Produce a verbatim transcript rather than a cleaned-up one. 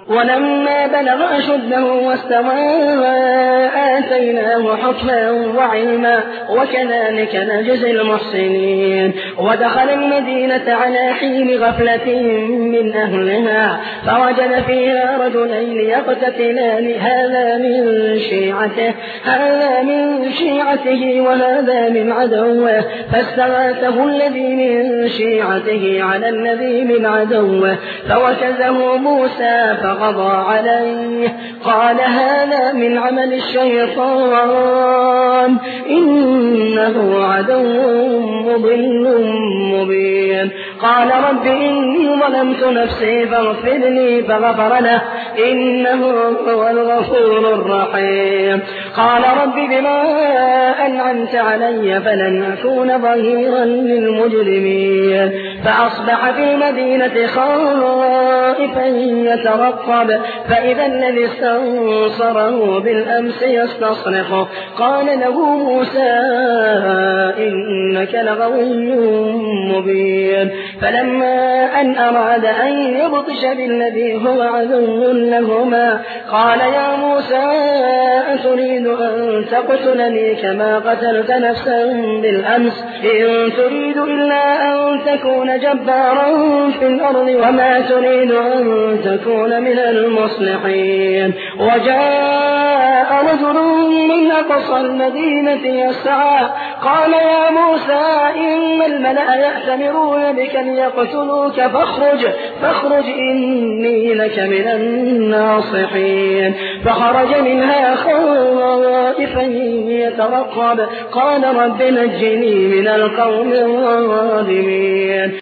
ولما بلغ أشده واستوى آتيناه حكما وعلما وكذلك نجزي المحسنين. ودخل المدينة على حين غفلة من أهلها فوجد فيها رجلين يقتتلان هذا من شيعته هذا من شيعته وهذا من عدوه فاستغاثه الذي من شيعته على الذي من عدوه فوكزه موسى فقضى عليه قال هذا من عمل الشيطان إنه عدو مضل مبين. قال رب إني ظلمت نفسي فاغفر لي فغفر له إنه هو الغفور الرحيم. قال رب بما أنعمت علي فلن أكون ظهيرا للمجرمين. فأصبح في المدينة خائفا يترقب فإذا الذي استنصره بالأمس يستصرخه قال له موسى إنك لغوي مبين. فلما أن أراد أن يبطش بالذي هو عدو لهما قال يا موسى أتريد أن تقتلني كما قتلت نفسا بالأمس إن تريد إلا أن تكون جبارا في الأرض وما تريد أن تكون من المصلحين. وجاء رجل من أقصى المدينة يسعى قال يا موسى إن الملأ يأتمرون بك ليقتلوك فاخرج فاخرج إني لك من الناصحين. فخرج منها خائفا يترقب قال رب نجني من القوم الظالمين.